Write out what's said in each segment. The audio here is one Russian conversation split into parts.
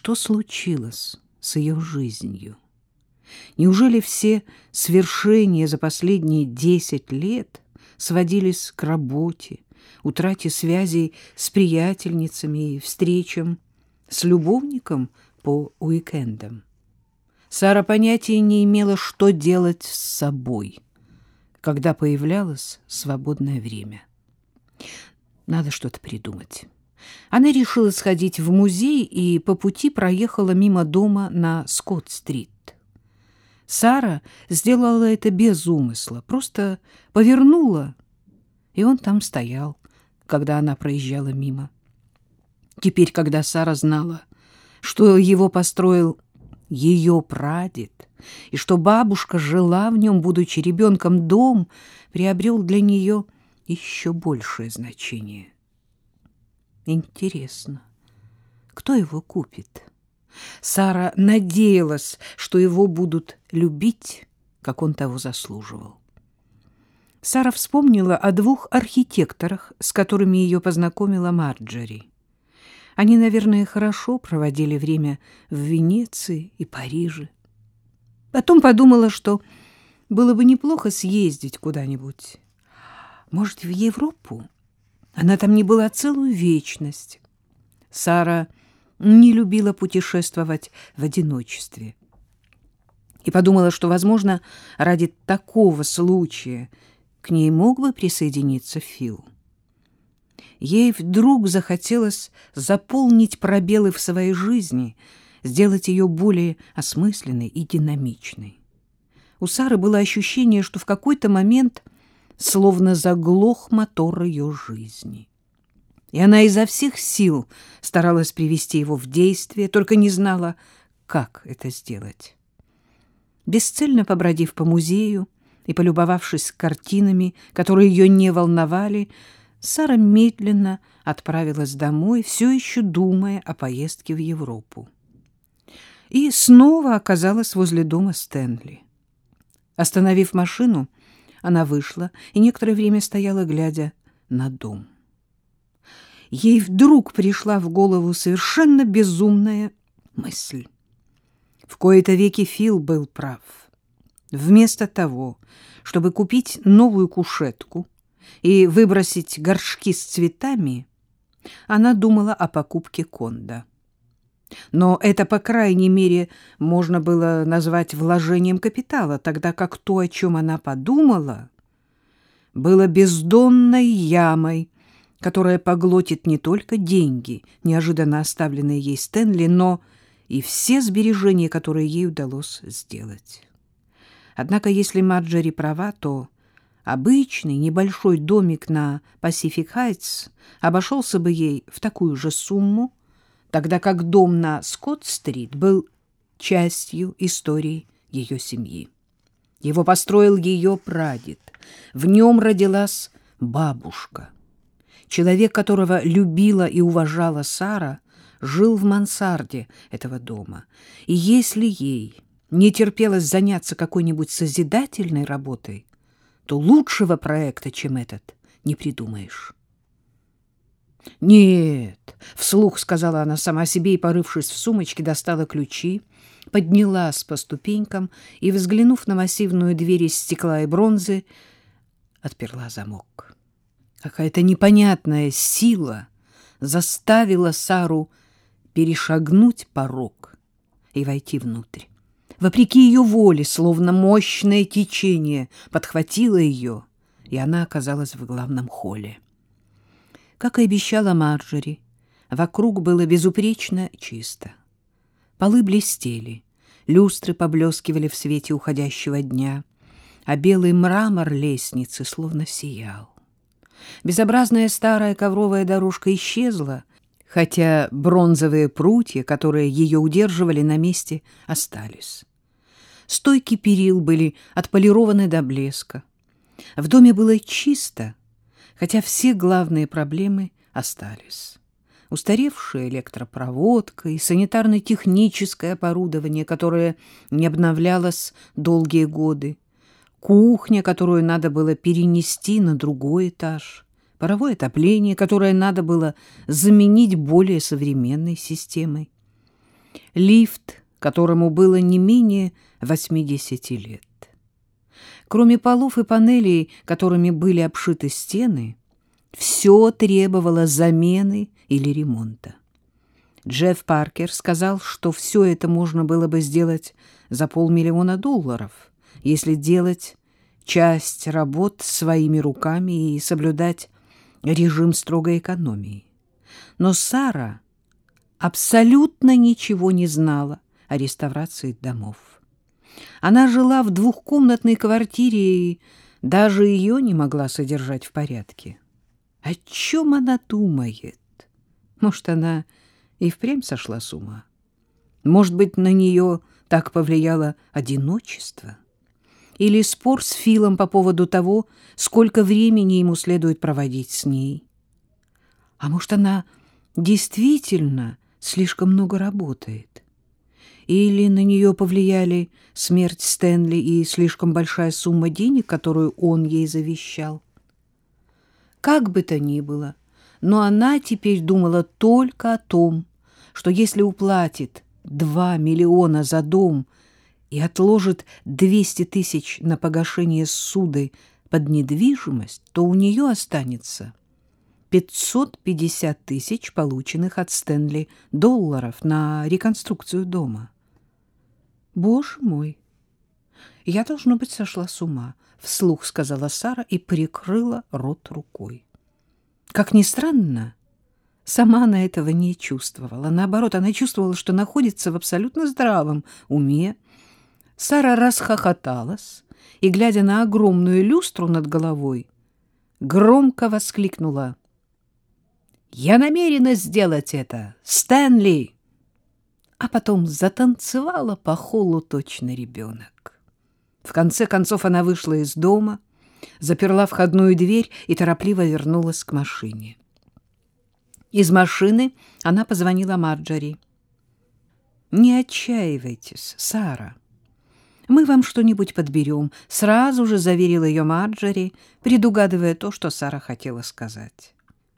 Что случилось с ее жизнью? Неужели все свершения за последние 10 лет сводились к работе, утрате связей с приятельницами и встречам с любовником по уикендам? Сара понятия не имела, что делать с собой, когда появлялось свободное время. Надо что-то придумать. Она решила сходить в музей и по пути проехала мимо дома на Скотт-стрит. Сара сделала это без умысла, просто повернула, и он там стоял, когда она проезжала мимо. Теперь, когда Сара знала, что его построил ее прадед, и что бабушка жила в нем, будучи ребенком, дом приобрел для нее еще большее значение. Интересно, кто его купит? Сара надеялась, что его будут любить, как он того заслуживал. Сара вспомнила о 2 архитекторах, с которыми ее познакомила Марджори. Они, наверное, хорошо проводили время в Венеции и Париже. Потом подумала, что было бы неплохо съездить куда-нибудь. Может, в Европу? Она там не была целую вечность. Сара не любила путешествовать в одиночестве. И подумала, что, возможно, ради такого случая к ней мог бы присоединиться Фил. Ей вдруг захотелось заполнить пробелы в своей жизни, сделать ее более осмысленной и динамичной. У Сары было ощущение, что в какой-то момент словно заглох мотор ее жизни. И она изо всех сил старалась привести его в действие, только не знала, как это сделать. Бесцельно побродив по музею и полюбовавшись картинами, которые ее не волновали, Сара медленно отправилась домой, все еще думая о поездке в Европу. И снова оказалась возле дома Стэнли. Остановив машину, она вышла и некоторое время стояла, глядя на дом. Ей вдруг пришла в голову совершенно безумная мысль. В кои-то веки Фил был прав. Вместо того, чтобы купить новую кушетку и выбросить горшки с цветами, она думала о покупке кондо. Но это, по крайней мере, можно было назвать вложением капитала, тогда как то, о чем она подумала, было бездонной ямой, которая поглотит не только деньги, неожиданно оставленные ей Стэнли, но и все сбережения, которые ей удалось сделать. Однако, если Марджори права, то обычный небольшой домик на Пасифик-Хайтс обошелся бы ей в такую же сумму, тогда как дом на Скотт-стрит был частью истории ее семьи. Его построил ее прадед. В нем родилась бабушка. Человек, которого любила и уважала Сара, жил в мансарде этого дома. И если ей не терпелось заняться какой-нибудь созидательной работой, то лучшего проекта, чем этот, не придумаешь. «Нет», — вслух сказала она сама себе и, порывшись в сумочке, достала ключи, поднялась по ступенькам и, взглянув на массивную дверь из стекла и бронзы, отперла замок. Какая-то непонятная сила заставила Сару перешагнуть порог и войти внутрь. Вопреки ее воле, словно мощное течение подхватило ее, и она оказалась в главном холле. Как и обещала Марджори, вокруг было безупречно чисто. Полы блестели, люстры поблескивали в свете уходящего дня, а белый мрамор лестницы словно сиял. Безобразная старая ковровая дорожка исчезла, хотя бронзовые прутья, которые ее удерживали на месте, остались. Стойки перил были отполированы до блеска. В доме было чисто, хотя все главные проблемы остались. Устаревшая электропроводка и санитарно-техническое оборудование, которое не обновлялось долгие годы, кухня, которую надо было перенести на другой этаж, паровое отопление, которое надо было заменить более современной системой. лифт, которому было не менее 80 лет. Кроме полов и панелей, которыми были обшиты стены, все требовало замены или ремонта. Джефф Паркер сказал, что все это можно было бы сделать за $500,000, если делать часть работ своими руками и соблюдать режим строгой экономии. Но Сара абсолютно ничего не знала о реставрации домов. Она жила в двухкомнатной квартире и даже ее не могла содержать в порядке. О чем она думает? Может, она и впрямь сошла с ума? Может быть, на нее так повлияло одиночество? Или спор с Филом по поводу того, сколько времени ему следует проводить с ней? А может, она действительно слишком много работает? Или на нее повлияли смерть Стэнли и слишком большая сумма денег, которую он ей завещал? Как бы то ни было, но она теперь думала только о том, что если уплатит 2 миллиона за дом и отложит 200 тысяч на погашение ссуды под недвижимость, то у нее останется 550 тысяч, полученных от Стэнли долларов на реконструкцию дома. «Боже мой, я, должно быть, сошла с ума», — вслух сказала Сара и прикрыла рот рукой. Как ни странно, сама она этого не чувствовала. Наоборот, она чувствовала, что находится в абсолютно здравом уме. Сара расхохоталась и, глядя на огромную люстру над головой, громко воскликнула: «Я намерена сделать это, Стэнли!» А потом затанцевала по холлу точно ребенок. В конце концов она вышла из дома, заперла входную дверь и торопливо вернулась к машине. Из машины она позвонила Марджори. «Не отчаивайтесь, Сара. Мы вам что-нибудь подберем», — сразу же заверила ее Марджори, предугадывая то, что Сара хотела сказать.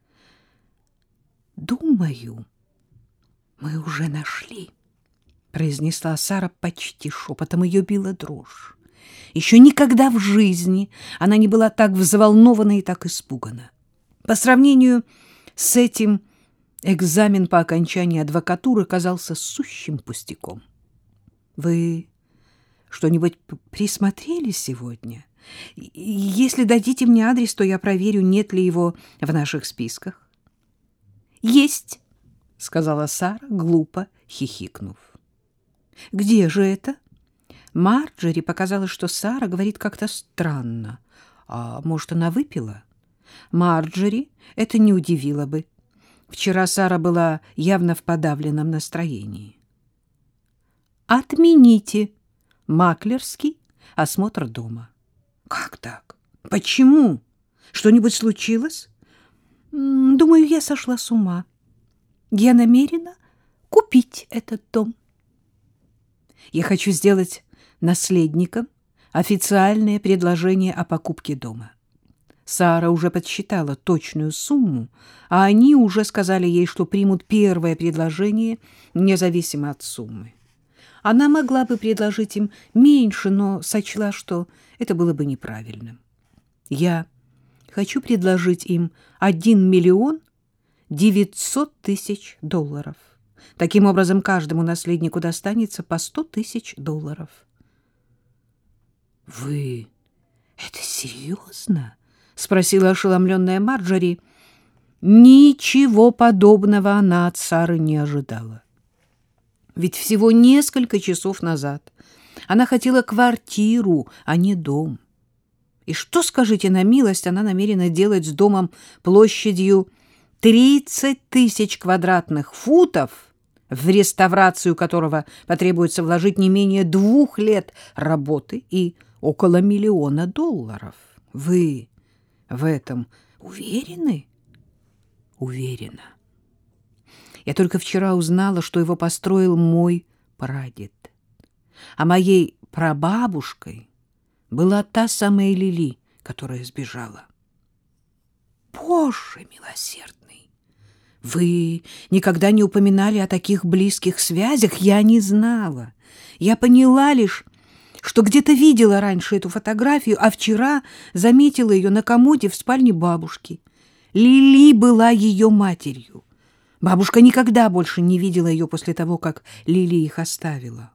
«Думаю, мы уже нашли», — произнесла Сара почти шепотом. Ее била дрожь. Еще никогда в жизни она не была так взволнована и так испугана. По сравнению с этим экзамен по окончании адвокатуры казался сущим пустяком. «Вы что-нибудь присмотрели сегодня? Если дадите мне адрес, то я проверю, нет ли его в наших списках». «Есть», — сказала Сара, глупо хихикнув. «Где же это?» Марджори показалось, что Сара говорит как-то странно. А может, она выпила? Марджори это не удивило бы. Вчера Сара была явно в подавленном настроении. «Отмените маклерский осмотр дома». «Как так? Почему? Что-нибудь случилось?» «Думаю, я сошла с ума. Я намерена купить этот дом. Я хочу сделать наследникам официальное предложение о покупке дома». Сара уже подсчитала точную сумму, а они уже сказали ей, что примут первое предложение, независимо от суммы. Она могла бы предложить им меньше, но сочла, что это было бы неправильным. «Я хочу предложить им 1 миллион 900 тысяч долларов. Таким образом, каждому наследнику достанется по 100 тысяч долларов». «Вы это серьезно?» — спросила ошеломленная Марджори. Ничего подобного она от Сары не ожидала. Ведь всего несколько часов назад она хотела квартиру, а не дом. И что, скажите на милость, она намерена делать с домом площадью 30 тысяч квадратных футов, в реставрацию которого потребуется вложить не менее 2 лет работы и около $1 миллиона? Вы в этом уверены? Уверена. Я только вчера узнала, что его построил мой прадед. А моей прабабушкой была та самая Лили, которая сбежала. Боже милосердный! Вы никогда не упоминали о таких близких связях? Я не знала. Я поняла лишь, что где-то видела раньше эту фотографию, а вчера заметила ее на комоде в спальне бабушки. Лили была ее матерью. Бабушка никогда больше не видела ее после того, как Лили их оставила.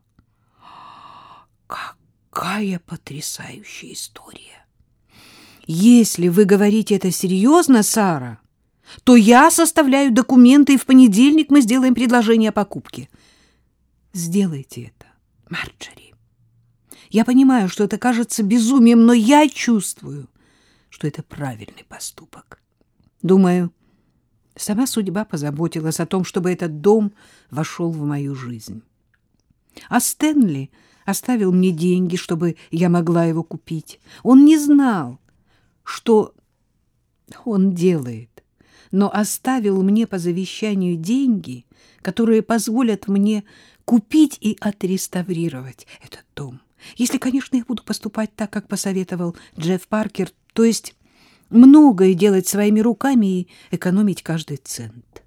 Какая потрясающая история! Если вы говорите это серьезно, Сара, то я составляю документы, и в понедельник мы сделаем предложение о покупке. Сделайте это, Марджори. Я понимаю, что это кажется безумием, но я чувствую, что это правильный поступок. Думаю, сама судьба позаботилась о том, чтобы этот дом вошел в мою жизнь. А Стэнли оставил мне деньги, чтобы я могла его купить. Он не знал, что он делает, но оставил мне по завещанию деньги, которые позволят мне купить и отреставрировать этот дом. Если, конечно, я буду поступать так, как посоветовал Джефф Паркер, то есть многое делать своими руками и экономить каждый цент.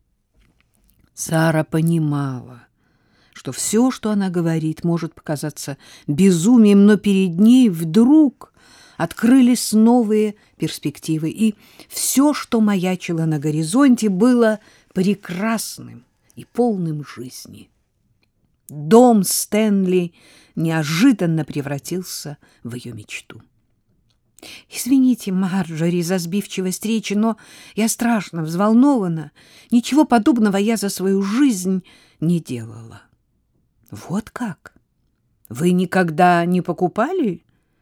Сара понимала, что все, что она говорит, может показаться безумием, но перед ней вдруг открылись новые перспективы, и все, что маячило на горизонте, было прекрасным и полным жизни. Дом Стэнли неожиданно превратился в ее мечту. «Извините, Марджори, за сбивчивость речи, но я страшно взволнована. Ничего подобного я за свою жизнь не делала». «Вот как? Вы никогда не покупали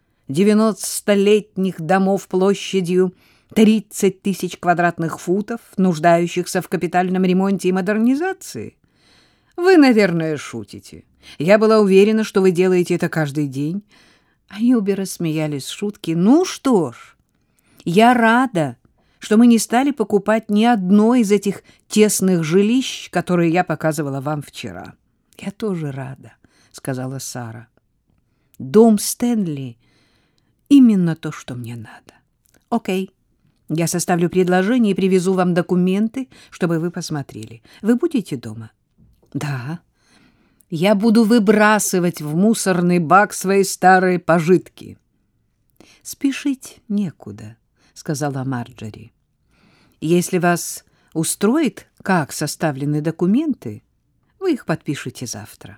90-летних домов площадью 30 тысяч квадратных футов, нуждающихся в капитальном ремонте и модернизации? Вы, наверное, шутите. Я была уверена, что вы делаете это каждый день». Они обе рассмеялись в шутке. «Ну что ж, я рада, что мы не стали покупать ни одно из этих тесных жилищ, которые я показывала вам вчера». «Я тоже рада», — сказала Сара. «Дом Стэнли — именно то, что мне надо. Окей, я составлю предложение и привезу вам документы, чтобы вы посмотрели. Вы будете дома?» «Да. Я буду выбрасывать в мусорный бак свои старые пожитки». «Спешить некуда», — сказала Марджори. «Если вас устроит, как составлены документы, вы их подпишете завтра.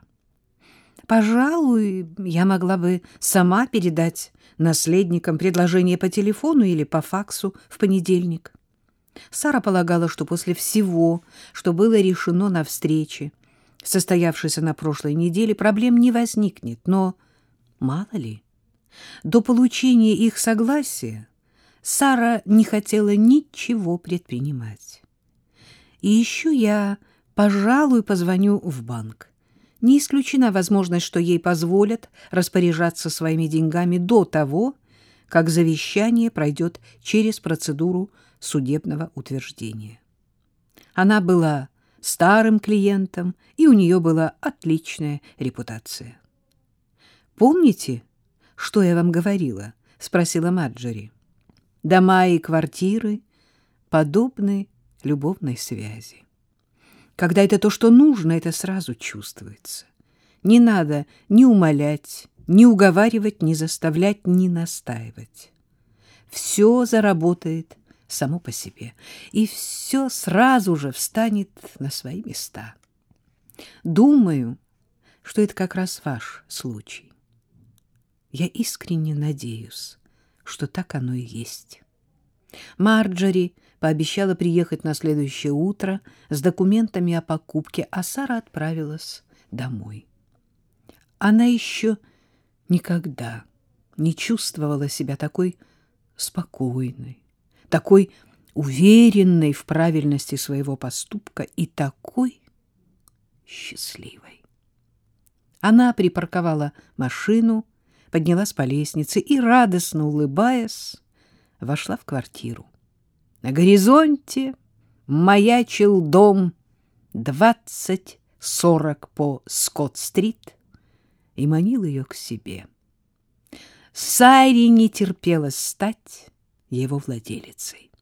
Пожалуй, я могла бы сама передать наследникам предложение по телефону или по факсу в понедельник». Сара полагала, что после всего, что было решено на встрече, состоявшейся на прошлой неделе, проблем не возникнет, но мало ли. До получения их согласия Сара не хотела ничего предпринимать. «И еще я, пожалуй, позвоню в банк. Не исключена возможность, что ей позволят распоряжаться своими деньгами до того, как завещание пройдет через процедуру судебного утверждения». Она была старым клиентом, и у нее была отличная репутация. «Помните, что я вам говорила?» — спросила Марджори. «Дома и квартиры подобны любовной связи. Когда это то, что нужно, это сразу чувствуется. Не надо ни умолять, ни уговаривать, ни заставлять, ни настаивать. Все заработает само по себе, и все сразу же встанет на свои места. Думаю, что это как раз ваш случай. Я искренне надеюсь, что так оно и есть». Марджори пообещала приехать на следующее утро с документами о покупке, а Сара отправилась домой. Она еще никогда не чувствовала себя такой спокойной, такой уверенной в правильности своего поступка и такой счастливой. Она припарковала машину, поднялась по лестнице и, радостно улыбаясь, вошла в квартиру. На горизонте маячил дом 2040 по Скотт-стрит и манил ее к себе. Саре не терпелось стать его владелицей.